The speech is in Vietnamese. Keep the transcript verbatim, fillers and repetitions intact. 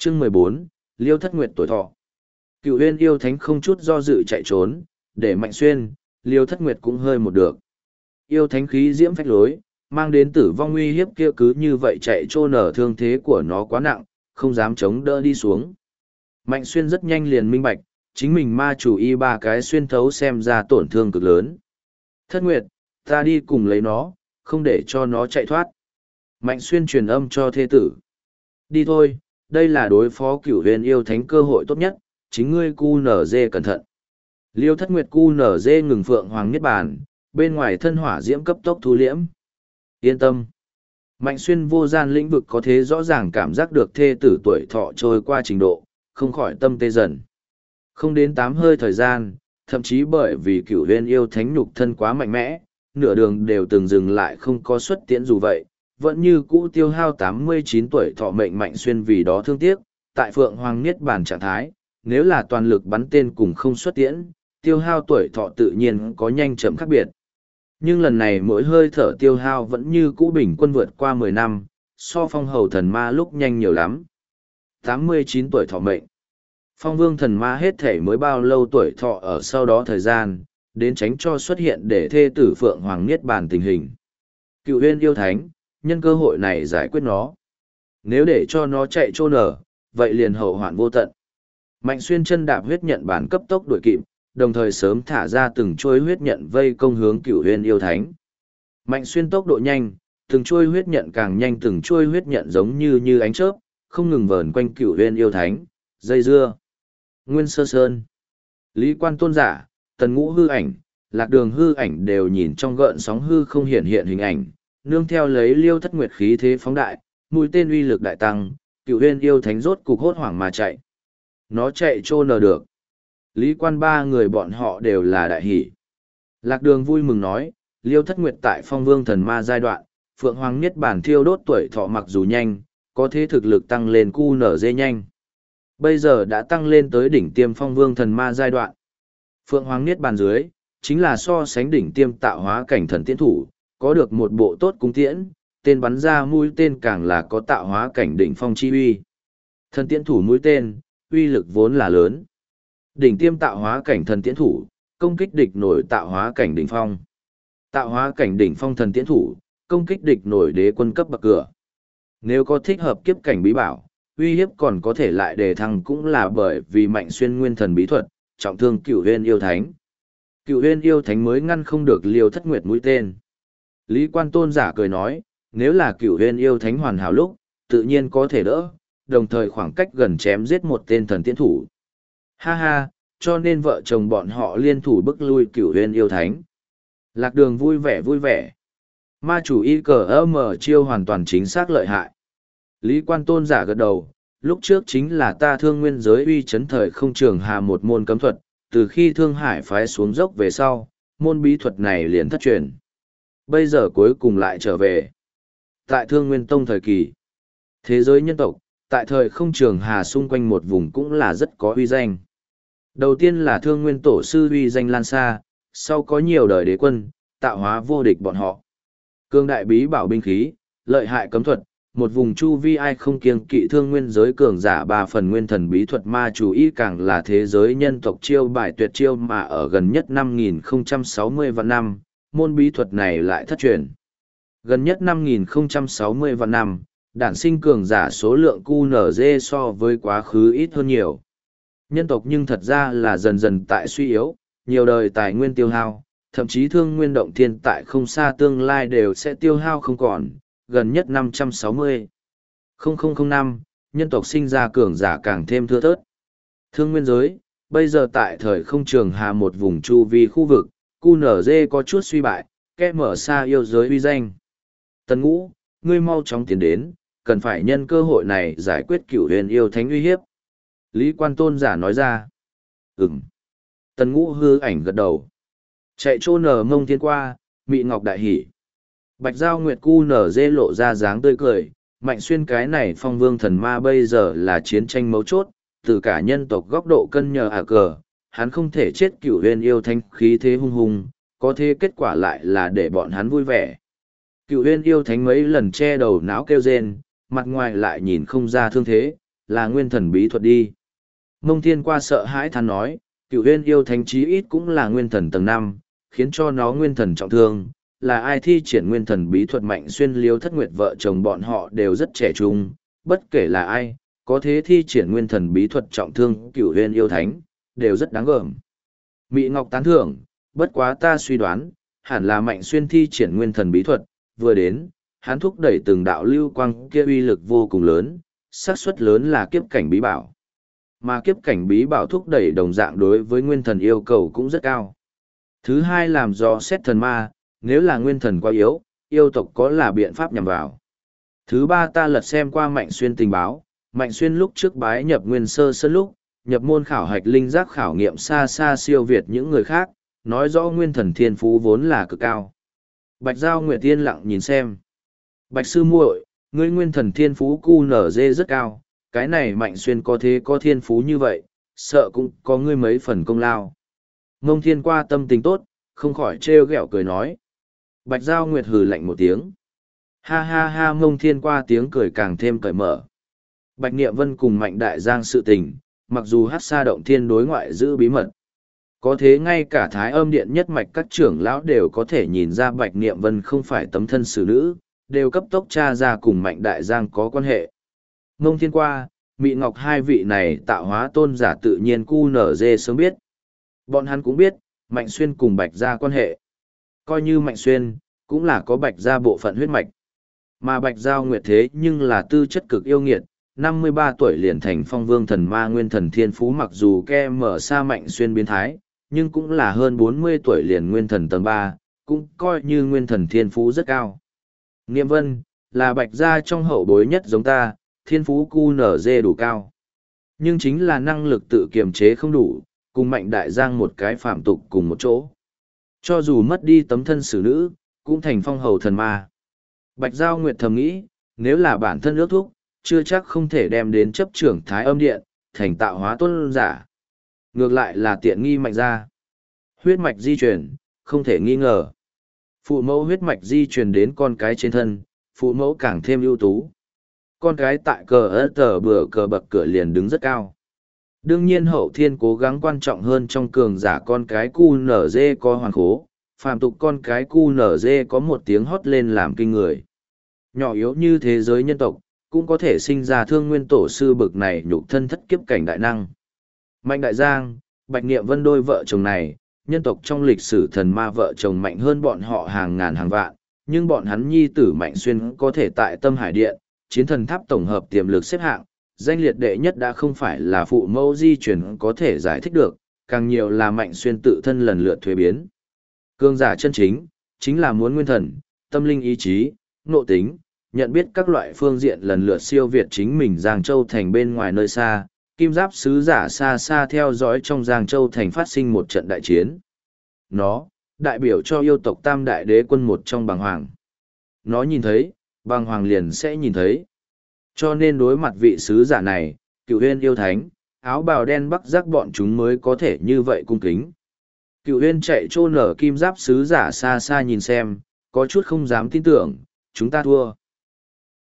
Chương mười bốn, Liêu Thất Nguyệt tuổi thọ. Cựu Huyên yêu thánh không chút do dự chạy trốn, để Mạnh Xuyên, Liêu Thất Nguyệt cũng hơi một được. Yêu thánh khí diễm phách lối, mang đến tử vong nguy hiếp kia cứ như vậy chạy trô nở, thương thế của nó quá nặng, không dám chống đỡ đi xuống. Mạnh Xuyên rất nhanh liền minh bạch, chính mình ma chủ y ba cái xuyên thấu xem ra tổn thương cực lớn. Thất Nguyệt, ta đi cùng lấy nó, không để cho nó chạy thoát. Mạnh Xuyên truyền âm cho thê tử. Đi thôi, đây là đối phó Cửu Huyền yêu thánh cơ hội tốt nhất, chính ngươi cu nở dê cẩn thận. Liêu Thất Nguyệt cu nở dê ngừng phượng hoàng niết bàn, bên ngoài thân hỏa diễm cấp tốc thu liễm. Yên tâm. Mạnh Xuyên vô gian lĩnh vực có thế rõ ràng cảm giác được thê tử tuổi thọ trôi qua trình độ, không khỏi tâm tê dần. Không đến tám hơi thời gian, thậm chí bởi vì Cửu Huyền yêu thánh nhục thân quá mạnh mẽ, nửa đường đều từng dừng lại không có xuất tiễn dù vậy, vẫn như cũ tiêu hao tám mươi chín tuổi thọ mệnh. Mạnh Xuyên vì đó thương tiếc, tại Phượng Hoàng Niết Bàn trạng thái, nếu là toàn lực bắn tên cùng không xuất tiễn, tiêu hao tuổi thọ tự nhiên có nhanh chậm khác biệt. Nhưng lần này mỗi hơi thở tiêu hao vẫn như cũ bình quân vượt qua mười năm, so phong hầu thần ma lúc nhanh nhiều lắm. tám mươi chín tuổi thọ mệnh. Phong vương thần ma hết thể mới bao lâu tuổi thọ ở sau đó thời gian, đến tránh cho xuất hiện để thê tử Phượng Hoàng Niết Bàn tình hình. Cựu Huyên yêu thánh, nhân cơ hội này giải quyết nó. Nếu để cho nó chạy trô nở, vậy liền hậu hoạn vô tận. Mạnh Xuyên chân đạp huyết nhận bản cấp tốc đuổi kịp, đồng thời sớm thả ra từng chuôi huyết nhận vây công hướng Cửu Huyền yêu thánh. Mạnh Xuyên tốc độ nhanh, từng chuôi huyết nhận càng nhanh, từng chuôi huyết nhận giống như như ánh chớp, không ngừng vờn quanh Cửu Huyền yêu thánh, dây dưa. Nguyên Sơ Sơn, Lý Quan Tôn Giả, Tần Ngũ hư ảnh, Lạc Đường hư ảnh đều nhìn trong gợn sóng hư không hiện hiện hình ảnh, nương theo lấy Liêu Thất Nguyệt khí thế phóng đại, mũi tên uy lực đại tăng, Cửu Huyền yêu thánh rốt cục hốt hoảng mà chạy. Nó chạy trô nở được. Lý Quan ba người bọn họ đều là đại hỷ. Lạc Đường vui mừng nói, Liêu Thất Nguyệt tại Phong Vương thần ma giai đoạn, Phượng Hoàng Niết Bàn thiêu đốt tuổi thọ mặc dù nhanh, có thế thực lực tăng lên cu nở dê nhanh. Bây giờ đã tăng lên tới đỉnh tiêm Phong Vương thần ma giai đoạn. Phượng Hoàng Niết Bàn dưới, chính là so sánh đỉnh tiêm tạo hóa cảnh thần tiễn thủ, có được một bộ tốt cung tiễn, tên bắn ra mũi tên càng là có tạo hóa cảnh đỉnh phong chi uy. Thần tiễn thủ mũi tên, uy lực vốn là lớn. Đỉnh tiêm tạo hóa cảnh thần tiễn thủ, công kích địch nổi tạo hóa cảnh đỉnh phong. Tạo hóa cảnh đỉnh phong thần tiễn thủ, công kích địch nổi đế quân cấp bậc cửa. Nếu có thích hợp kiếp cảnh bí bảo, uy hiếp còn có thể lại đề thăng, cũng là bởi vì Mạnh Xuyên nguyên thần bí thuật, trọng thương Cửu Huyền yêu thánh. Cửu Huyền yêu thánh mới ngăn không được Liêu Thất Nguyệt mũi tên. Lý Quan Tôn Giả cười nói, nếu là Cửu Huyền yêu thánh hoàn hảo lúc, tự nhiên có thể đỡ, đồng thời khoảng cách gần chém giết một tên thần tiễn thủ. Ha ha, cho nên vợ chồng bọn họ liên thủ bức lui Cửu Huyền yêu thánh. Lạc Đường vui vẻ vui vẻ. Ma chủ y cờ ơ mờ chiêu hoàn toàn chính xác lợi hại. Lý Quan Tôn Giả gật đầu, lúc trước chính là ta Thương Nguyên giới uy chấn thời không trường hà một môn cấm thuật, từ khi Thương Hải phái xuống dốc về sau, môn bí thuật này liền thất truyền. Bây giờ cuối cùng lại trở về. Tại Thương Nguyên Tông thời kỳ, thế giới nhân tộc, tại thời không trường hà xung quanh một vùng cũng là rất có uy danh. Đầu tiên là Thương Nguyên Tổ sư uy danh lan xa, sau có nhiều đời đế quân, tạo hóa vô địch bọn họ. Cương đại bí bảo binh khí, lợi hại cấm thuật, một vùng chu vi ai không kiêng kỵ Thương Nguyên giới cường giả ba phần nguyên thần bí thuật ma chủ y càng là thế giới nhân tộc chiêu bài tuyệt chiêu, mà ở gần nhất năm nghìn không trăm sáu mươi vạn năm, môn bí thuật này lại thất truyền. Gần nhất năm nghìn không trăm sáu mươi vạn năm, đản sinh cường giả số lượng cu nở dê so với quá khứ ít hơn nhiều. Nhân tộc nhưng thật ra là dần dần tại suy yếu, nhiều đời tài nguyên tiêu hao, thậm chí Thương Nguyên động thiên tại không xa tương lai đều sẽ tiêu hao không còn. Gần nhất năm trăm sáu mươi năm, nhân tộc sinh ra cường giả càng thêm thưa thớt. Thương Nguyên giới, bây giờ tại thời không trường hà một vùng chu vi khu vực, cu nở dê có chút suy bại, kẻ mở xa yêu giới uy danh. Tần Ngũ, ngươi mau chóng tiến đến, cần phải nhân cơ hội này giải quyết Cửu Huyền yêu thánh uy hiếp. Lý Quan Tôn Giả nói ra. Ừm. Tần Ngũ hư ảnh gật đầu. Chạy trô nở mông thiên qua, Mị Ngọc đại hỉ. Bạch Giao Nguyệt cu nở dê lộ ra dáng tươi cười, Mạnh Xuyên cái này Phong Vương thần ma bây giờ là chiến tranh mấu chốt, từ cả nhân tộc góc độ cân nhờ à cờ, hắn không thể chết Cửu Huyền yêu thánh khí thế hung hùng, có thế kết quả lại là để bọn hắn vui vẻ. Cửu Huyền yêu thánh mấy lần che đầu não kêu rên, mặt ngoài lại nhìn không ra thương thế, là nguyên thần bí thuật đi. Mông Thiên Qua sợ hãi than nói, Cửu Huyên yêu thánh chí ít cũng là nguyên thần tầng năm, khiến cho nó nguyên thần trọng thương, là ai thi triển nguyên thần bí thuật Mạnh Xuyên Liêu Thất Nguyệt vợ chồng bọn họ đều rất trẻ trung, bất kể là ai, có thế thi triển nguyên thần bí thuật trọng thương Cửu Huyên yêu thánh, đều rất đáng gờm. Mị Ngọc tán thưởng, bất quá ta suy đoán, hẳn là Mạnh Xuyên thi triển nguyên thần bí thuật, vừa đến, hắn thúc đẩy từng đạo lưu quang kia uy lực vô cùng lớn, xác suất lớn là kiếp cảnh bí bảo. Mà kiếp cảnh bí bảo thúc đẩy đồng dạng đối với nguyên thần yêu cầu cũng rất cao. Thứ hai làm do xét thần ma, nếu là nguyên thần quá yếu, yêu tộc có là biện pháp nhằm vào. Thứ ba ta lật xem qua Mạnh Xuyên tình báo, Mạnh Xuyên lúc trước bái nhập nguyên sơ sân lúc, nhập môn khảo hạch linh giác khảo nghiệm xa xa siêu việt những người khác, nói rõ nguyên thần thiên phú vốn là cực cao. Bạch Giao Nguyệt yên lặng nhìn xem. Bạch sư muội, ngươi nguyên thần thiên phú cu nở dê rất cao, cái này Mạnh Xuyên có thế có thiên phú như vậy, sợ cũng có ngươi mấy phần công lao. Mông Thiên Qua tâm tình tốt, không khỏi trêu ghẹo cười nói. Bạch Giao Nguyệt hừ lạnh một tiếng. Ha ha ha, Mông Thiên Qua tiếng cười càng thêm cởi mở. Bạch Niệm Vân cùng Mạnh Đại Giang sự tình, mặc dù hát xa động thiên đối ngoại giữ bí mật. Có thế ngay cả Thái Âm Điện nhất mạch các trưởng lão đều có thể nhìn ra Bạch Niệm Vân không phải tấm thân xử nữ, đều cấp tốc tra ra cùng Mạnh Đại Giang có quan hệ. Mông Thiên Qua, Mị Ngọc hai vị này tạo hóa tôn giả tự nhiên cu nở dê sớm biết. Bọn hắn cũng biết, Mạnh Xuyên cùng Bạch gia quan hệ. Coi như Mạnh Xuyên, cũng là có Bạch gia bộ phận huyết mạch. Mà Bạch Giao Nguyệt thế nhưng là tư chất cực yêu nghiệt, năm mươi ba tuổi liền thành phong vương thần ma nguyên thần thiên phú, mặc dù ke mở xa Mạnh Xuyên biến thái, nhưng cũng là hơn bốn mươi tuổi liền nguyên thần tầng ba, cũng coi như nguyên thần thiên phú rất cao. Niệm Vân, là Bạch gia trong hậu bối nhất giống ta, thiên phú cu nở dê đủ cao. Nhưng chính là năng lực tự kiềm chế không đủ, cùng Mạnh Đại Giang một cái phạm tục cùng một chỗ. Cho dù mất đi tấm thân xử nữ, cũng thành phong hầu thần ma. Bạch Giao Nguyệt thầm nghĩ, nếu là bản thân ước thúc, chưa chắc không thể đem đến chấp trưởng Thái Âm Điện, thành tạo hóa tôn giả. Ngược lại là tiện nghi Mạnh gia. Huyết mạch di truyền, không thể nghi ngờ. Phụ mẫu huyết mạch di truyền đến con cái trên thân, phụ mẫu càng thêm ưu tú. Con cái tại cờ ớt tờ bừa cờ bậc cửa liền đứng rất cao. Đương nhiên hậu thiên cố gắng quan trọng hơn trong cường giả con cái cu nở dê có hoàn khố, phàm tục con cái cu nở dê có một tiếng hót lên làm kinh người. Nhỏ yếu như thế giới nhân tộc, cũng có thể sinh ra thương nguyên tổ sư bực này nhục thân thất kiếp cảnh đại năng. Mạnh Đại Giang, Bạch Niệm Vân đôi vợ chồng này, nhân tộc trong lịch sử thần ma vợ chồng mạnh hơn bọn họ hàng ngàn hàng vạn, nhưng bọn hắn nhi tử Mạnh Xuyên có thể tại Tâm Hải Điện, chiến thần tháp tổng hợp tiềm lực xếp hạng, danh liệt đệ nhất đã không phải là phụ mẫu di truyền có thể giải thích được, càng nhiều là Mạnh Xuyên tự thân lần lượt thuế biến. Cương giả chân chính, chính là muốn nguyên thần, tâm linh ý chí, nộ tính, nhận biết các loại phương diện lần lượt siêu việt chính mình Giang Châu thành bên ngoài nơi xa, kim giáp sứ giả xa xa theo dõi trong Giang Châu thành phát sinh một trận đại chiến. Nó, đại biểu cho yêu tộc tam đại đế quân một trong bàng hoàng. Nó nhìn thấy, bàng hoàng liền sẽ nhìn thấy. Cho nên đối mặt vị sứ giả này, Cửu Huyên yêu thánh, áo bào đen bắc giác bọn chúng mới có thể như vậy cung kính. Cửu Huyên chạy trô nở kim giáp sứ giả xa xa nhìn xem, có chút không dám tin tưởng, chúng ta thua.